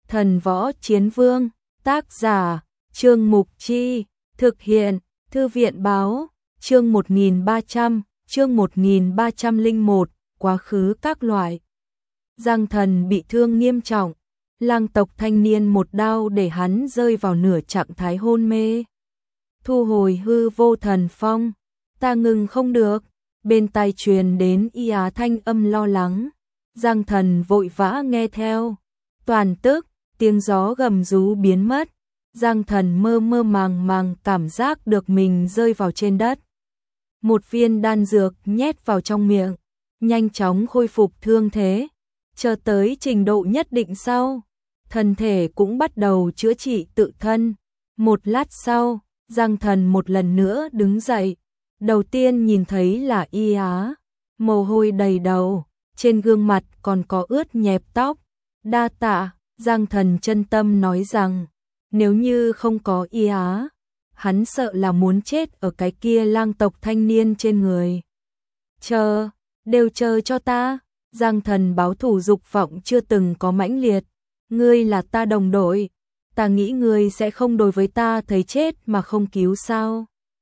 Thần Võ Chiến Vương, tác giả, Trương Mục Chi, thực hiện, Thư viện Báo, chương 1301, quá khứ các loại. Giang Thần bị thương nghiêm trọng, lang tộc thanh niên một đao để hắn rơi vào nửa trạng thái hôn mê. Thu hồi hư vô thần phong, ta ngừng không được, bên tai truyền đến y á thanh âm lo lắng. Giang Thần vội vã nghe theo, toàn tức, tiếng gió gầm rú biến mất. Giang Thần mơ mơ màng màng cảm giác được mình rơi vào trên đất. Một viên đan dược nhét vào trong miệng, nhanh chóng khôi phục thương thế. Chờ tới trình độ nhất định sau, thân thể cũng bắt đầu chữa trị tự thân. Một lát sau, Giang Thần một lần nữa đứng dậy. Đầu tiên nhìn thấy là y á, mồ hôi đầy đầu, trên gương mặt còn có ướt nhẹp tóc. Đa tạ, Giang Thần chân tâm nói rằng, nếu như không có y á, hắn sợ là muốn chết ở cái kia lang tộc thanh niên trên người. Đều chờ cho ta. Giang Thần báo thù dục vọng chưa từng có mãnh liệt. Ngươi là ta đồng đội, ta nghĩ ngươi sẽ không đối với ta thấy chết mà không cứu sao.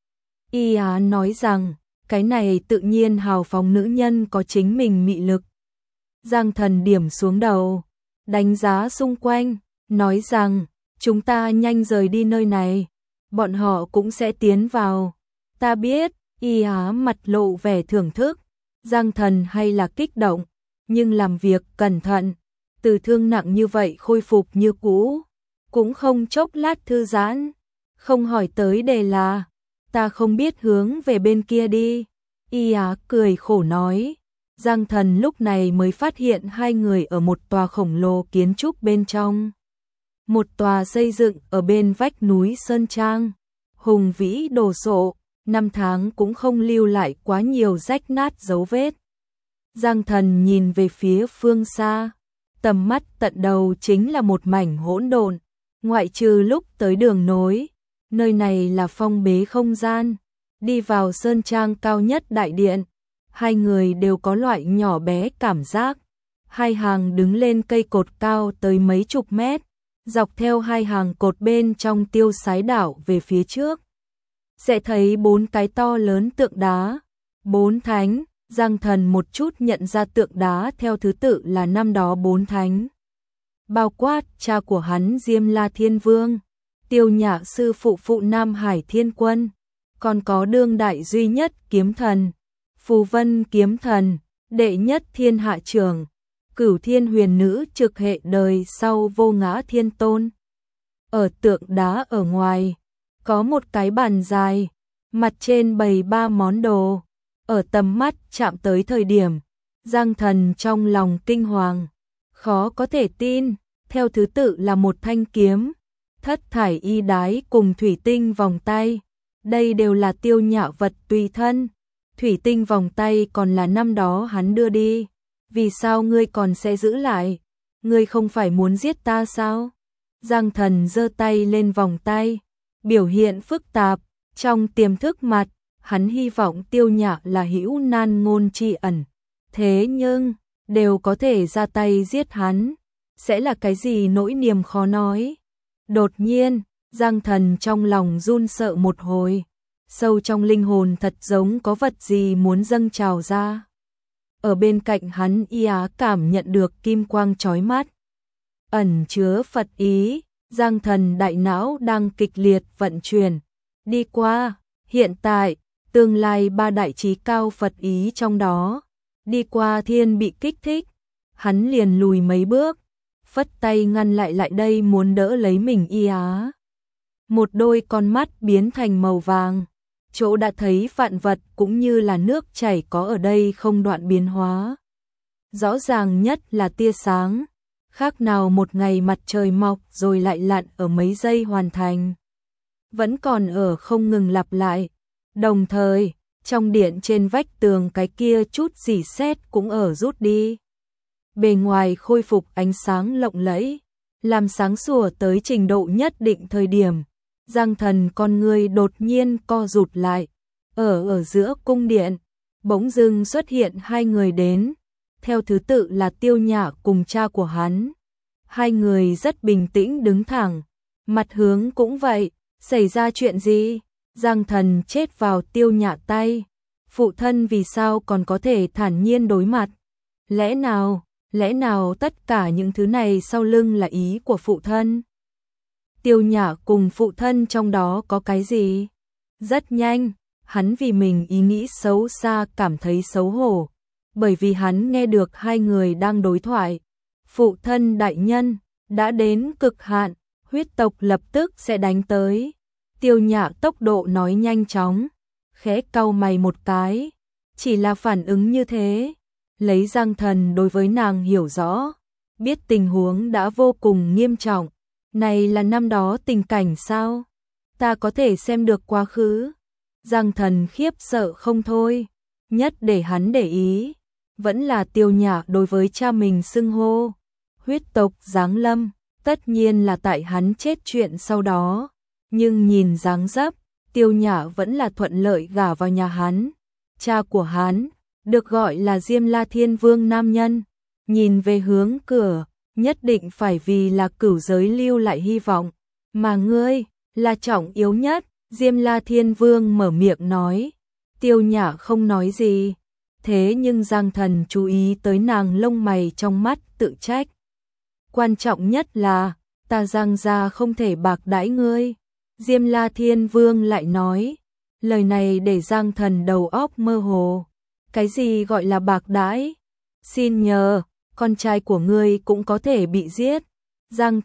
Y á nói rằng, cái này tự nhiên hào phóng nữ nhân có chính mình mị lực. Giang Thần điểm xuống đầu, đánh giá xung quanh, nói rằng, chúng ta nhanh rời đi nơi này, bọn họ cũng sẽ tiến vào. Ta biết, y á mặt lộ vẻ thưởng thức. Giang Thần hay là kích động, nhưng làm việc cẩn thận, từ thương nặng như vậy khôi phục như cũ, cũng không chốc lát thư giãn, không hỏi tới đề là, ta không biết hướng về bên kia đi. Y á cười khổ nói. Giang Thần lúc này mới phát hiện hai người ở một tòa khổng lồ kiến trúc bên trong. Một tòa xây dựng ở bên vách núi Sơn Trang, hùng vĩ đồ sộ, năm tháng cũng không lưu lại quá nhiều rách nát dấu vết. Giang Thần nhìn về phía phương xa, tầm mắt tận đầu chính là một mảnh hỗn độn, ngoại trừ lúc tới đường nối, nơi này là phong bế không gian. Đi vào Sơn Trang cao nhất đại điện, hai người đều có loại nhỏ bé cảm giác. Hai hàng đứng lên cây cột cao tới mấy chục mét, dọc theo hai hàng cột bên trong tiêu sái đảo về phía trước, sẽ thấy 4 cái to lớn tượng đá, 4 thánh. Giang Thần một chút nhận ra tượng đá theo thứ tự là năm đó 4 thánh, bao quát cha của hắn Diêm La Thiên Vương, Tiêu Nhã sư phụ Nam Hải Thiên Quân, còn có đương đại duy nhất kiếm thần, Phù Vân kiếm thần, đệ nhất thiên hạ trưởng, Cửu Thiên huyền nữ trực hệ đời sau Vô Ngã Thiên Tôn. Ở tượng đá ở ngoài, có một cái bàn dài, mặt trên bày 3 món đồ. Ở tầm mắt chạm tới thời điểm, Giang Thần trong lòng kinh hoàng, khó có thể tin, theo thứ tự là một thanh kiếm, thất thải y đái cùng thủy tinh vòng tay. Đây đều là Tiêu Nhã vật tùy thân. Thủy tinh vòng tay còn là năm đó hắn đưa đi. Vì sao ngươi còn sẽ giữ lại? Ngươi không phải muốn giết ta sao? Giang Thần giơ tay lên vòng tay, biểu hiện phức tạp, trong tiềm thức mặt, hắn hy vọng Tiêu Nhã là hữu nan ngôn tri ẩn. Thế nhưng, đều có thể ra tay giết hắn, sẽ là cái gì nỗi niềm khó nói. Đột nhiên, Giang Thần trong lòng run sợ một hồi, sâu trong linh hồn thật giống có vật gì muốn dâng trào ra. Ở bên cạnh hắn y á cảm nhận được kim quang chói mắt, ẩn chứa Phật ý. Giang Thần đại não đang kịch liệt vận chuyển, đi qua, hiện tại, tương lai 3 đại trí cao Phật ý trong đó. Đi qua thiên bị kích thích, hắn liền lùi mấy bước, phất tay ngăn lại đây muốn đỡ lấy mình y á. Một đôi con mắt biến thành màu vàng, chỗ đã thấy vạn vật cũng như là nước chảy có ở đây không đoạn biến hóa. Rõ ràng nhất là tia sáng, khác nào một ngày mặt trời mọc rồi lại lặn ở mấy giây hoàn thành. Vẫn còn ở không ngừng lặp lại. Đồng thời, trong điện trên vách tường cái kia chút rỉ sét cũng ở rút đi. Bề ngoài khôi phục ánh sáng lộng lẫy, làm sáng sủa tới trình độ nhất định thời điểm. Giang Thần con người đột nhiên co rụt lại. Ở giữa cung điện, bỗng dưng xuất hiện hai người đến. Theo thứ tự là Tiêu Nhã cùng cha của hắn. Hai người rất bình tĩnh đứng thẳng, mặt hướng cũng vậy, xảy ra chuyện gì? Giang Thần chết vào Tiêu Nhạ tay, phụ thân vì sao còn có thể thản nhiên đối mặt? Lẽ nào tất cả những thứ này sau lưng là ý của phụ thân? Tiêu Nhạ cùng phụ thân trong đó có cái gì? Rất nhanh, hắn vì mình ý nghĩ xấu xa cảm thấy xấu hổ, bởi vì hắn nghe được hai người đang đối thoại. Phụ thân đại nhân, đã đến cực hạn, huyết tộc lập tức sẽ đánh tới. Tiêu Nhạ tốc độ nói nhanh chóng, khẽ cau mày một cái, chỉ là phản ứng như thế. Lấy Giang Thần đối với nàng hiểu rõ, biết tình huống đã vô cùng nghiêm trọng. Này là năm đó tình cảnh sao? Ta có thể xem được quá khứ. Giang Thần khiếp sợ không thôi, nhất để hắn để ý, vẫn là Tiêu Nhạ đối với cha mình xưng hô. Huyết tộc giáng lâm, tất nhiên là tại hắn chết chuyện sau đó, nhưng nhìn dáng dấp, Tiêu Nhạ vẫn là thuận lợi gả vào nhà hắn. Cha của hắn, được gọi là Diêm La Thiên Vương nam nhân, nhìn về hướng cửa, nhất định phải vì là cửu giới lưu lại hy vọng, mà ngươi là trọng yếu nhất. Diêm La Thiên Vương mở miệng nói, Tiêu Nhạ không nói gì, thế nhưng Giang Thần chú ý tới nàng lông mày trong mắt tự trách. Quan trọng nhất là, ta Giang gia không thể bạc đãi ngươi. Diêm La Thiên Vương lại nói, lời này để Giang Thần đầu óc mơ hồ. Cái gì gọi là bạc đãi? Xin nhờ, con trai của ngươi cũng có thể bị giết. Giang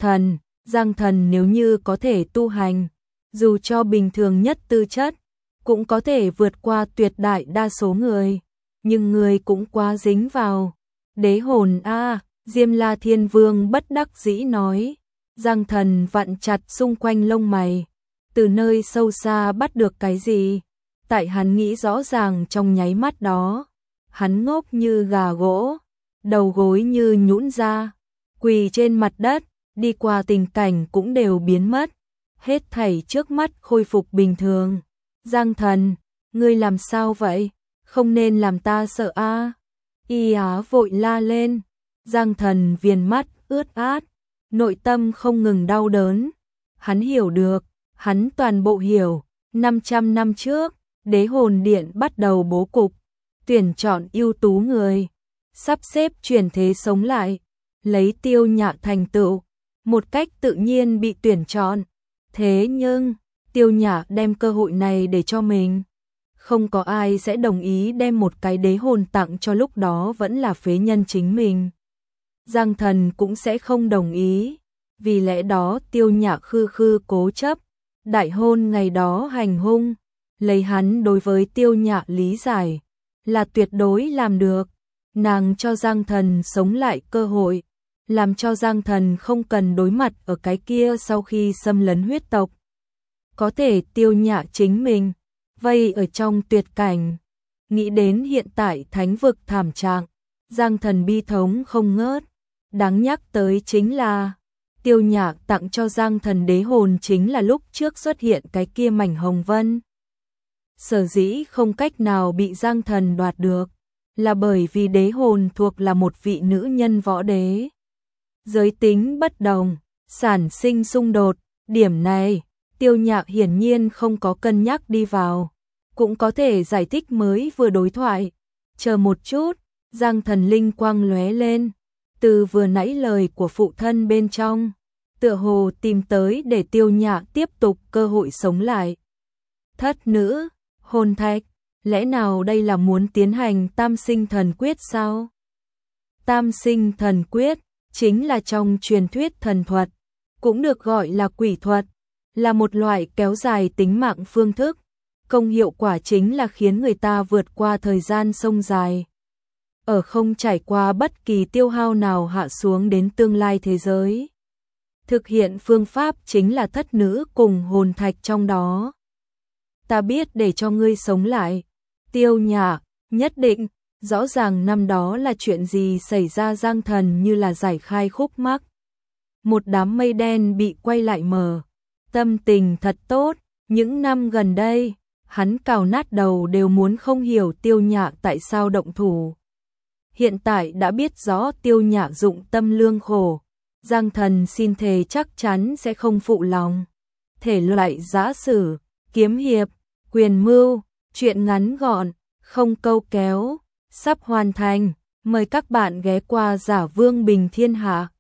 Thần nếu như có thể tu hành, dù cho bình thường nhất tư chất, cũng có thể vượt qua tuyệt đại đa số người, nhưng người cũng quá dính vào đế hồn a. Diêm La Thiên Vương bất đắc dĩ nói. Giang Thần vặn chặt xung quanh lông mày, từ nơi sâu xa bắt được cái gì? Tại hắn nghĩ rõ ràng trong nháy mắt đó, hắn ngốc như gà gỗ, đầu gối như nhũn ra, quỳ trên mặt đất, đi qua tình cảnh cũng đều biến mất, hết thảy trước mắt khôi phục bình thường. Giang Thần, ngươi làm sao vậy? Không nên làm ta sợ a. Y Á vội la lên. Giang Thần viền mắt ướt át, nội tâm không ngừng đau đớn. Hắn hiểu được, hắn toàn bộ hiểu, 500 năm trước, Đế Hồn Điện bắt đầu bố cục, tuyển chọn ưu tú người, sắp xếp chuyển thế sống lại, lấy Tiêu Nhạ thành tựu, một cách tự nhiên bị tuyển chọn. Thế nhưng, Tiêu Nhạ đem cơ hội này để cho mình. Không có ai sẽ đồng ý đem một cái đế hồn tặng cho lúc đó vẫn là phế nhân chính mình. Giang Thần cũng sẽ không đồng ý, vì lẽ đó Tiêu Nhạ khư cố chấp, đại hôn ngày đó hành hung, lấy hắn đối với Tiêu Nhạ lý giải, là tuyệt đối làm được. Nàng cho Giang Thần sống lại cơ hội, làm cho Giang Thần không cần đối mặt ở cái kia sau khi xâm lấn huyết tộc. Có thể Tiêu Nhạ chính mình, vây ở trong tuyệt cảnh, nghĩ đến hiện tại thánh vực thảm trạng, Giang Thần bi thống không ngớt. Đáng nhắc tới chính là, Tiêu Nhạ tặng cho Giang Thần đế hồn chính là lúc trước xuất hiện cái kia mảnh hồng vân. Sở dĩ không cách nào bị Giang Thần đoạt được, là bởi vì đế hồn thuộc là một vị nữ nhân võ đế. Giới tính bất đồng, sản sinh xung đột, điểm này, Tiêu Nhạ hiển nhiên không có cân nhắc đi vào, cũng có thể giải thích mới vừa đối thoại. Chờ một chút, Giang Thần linh quang lóe lên, từ vừa nãy lời của phụ thân bên trong, tựa hồ tìm tới để Tiêu Nhạ tiếp tục cơ hội sống lại. Thất nữ, hồn thạch, lẽ nào đây là muốn tiến hành tam sinh thần quyết sao? Tam sinh thần quyết chính là trong truyền thuyết thần thuật, cũng được gọi là quỷ thuật, là một loại kéo dài tính mạng phương thức. Công hiệu quả chính là khiến người ta vượt qua thời gian sông dài, ở không trải qua bất kỳ tiêu hao nào hạ xuống đến tương lai thế giới. Thực hiện phương pháp chính là thất nữ cùng hồn thạch trong đó. Ta biết để cho ngươi sống lại. Tiêu Nhạ, nhất định, rõ ràng năm đó là chuyện gì xảy ra. Giang Thần như là giải khai khúc mắc. Một đám mây đen bị quay lại mờ. Tâm tình thật tốt, những năm gần đây, hắn cào nát đầu đều muốn không hiểu Tiêu Nhạ tại sao động thủ. Hiện tại đã biết rõ Tiêu Nhạ dụng tâm lương khổ, Giang Thần xin thề chắc chắn sẽ không phụ lòng. Thể loại giã sử, kiếm hiệp, quyền mưu, truyện ngắn gọn, không câu kéo, sắp hoàn thành. Mời các bạn ghé qua Giả Vương Bình Thiên Hạ.